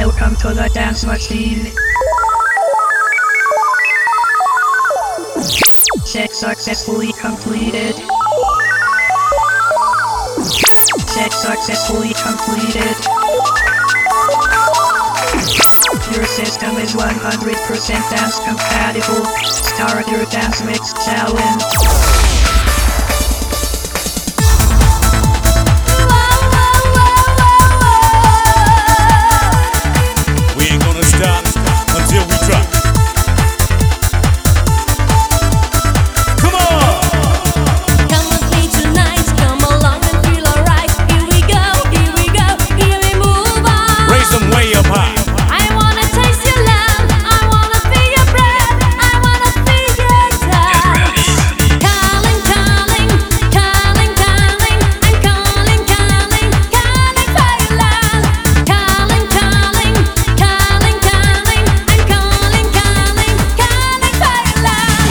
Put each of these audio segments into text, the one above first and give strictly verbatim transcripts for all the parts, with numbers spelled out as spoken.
Welcome to the dance machine. Check successfully completed. Check successfully completed. Your system is one hundred percent dance compatible. Start your dance mix challenge. Stop until we drop. Come on! Come with me tonight, come along and feel alright. Here we go, here we go, here we move on. Raise them way up high. I wanna taste your love, I wanna feel your breath, I wanna feel your touch. Calling, calling, calling, calling, I'm calling, calling, calling for your love. Calling, calling, calling, calling, I'm calling, calling, calling for your love.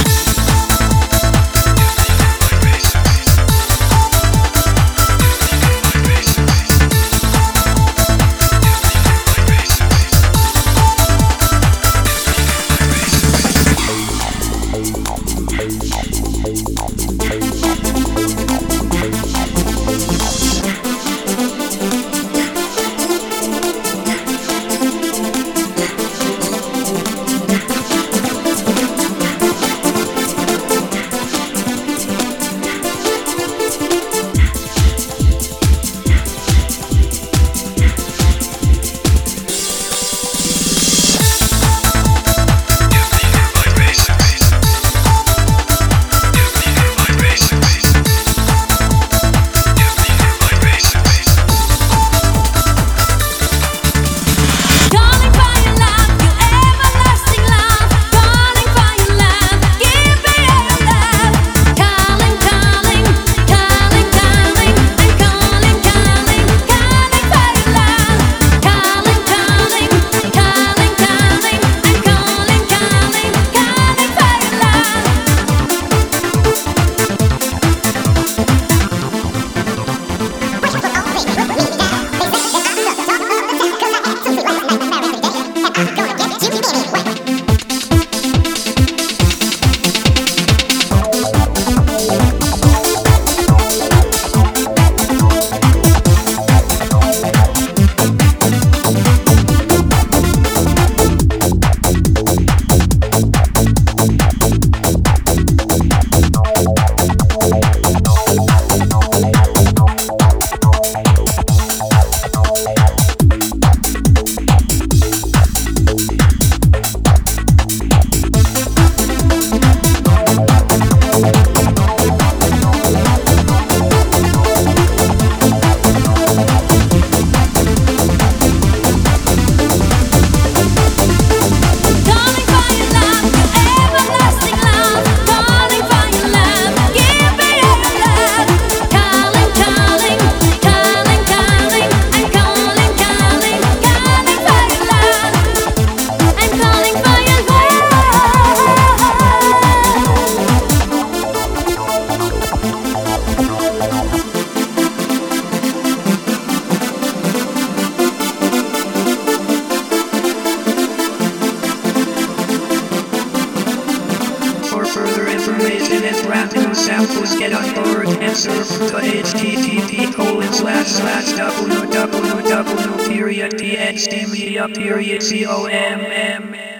Calling for your love, your everlasting love. Calling for your love, give me your love. Calling, calling, calling, calling, I'm calling, calling, calling for your love. Calling, calling, calling, calling, I'm calling, calling, calling for your love. Calling for your love, your everlasting love. Calling for your love, give me your love. Calling, calling, calling, calling, I'm calling, calling, calling for your love. I'm calling for your For further information and brand new samples, get on board and surf to http colon slash slash www period txtmedia period com.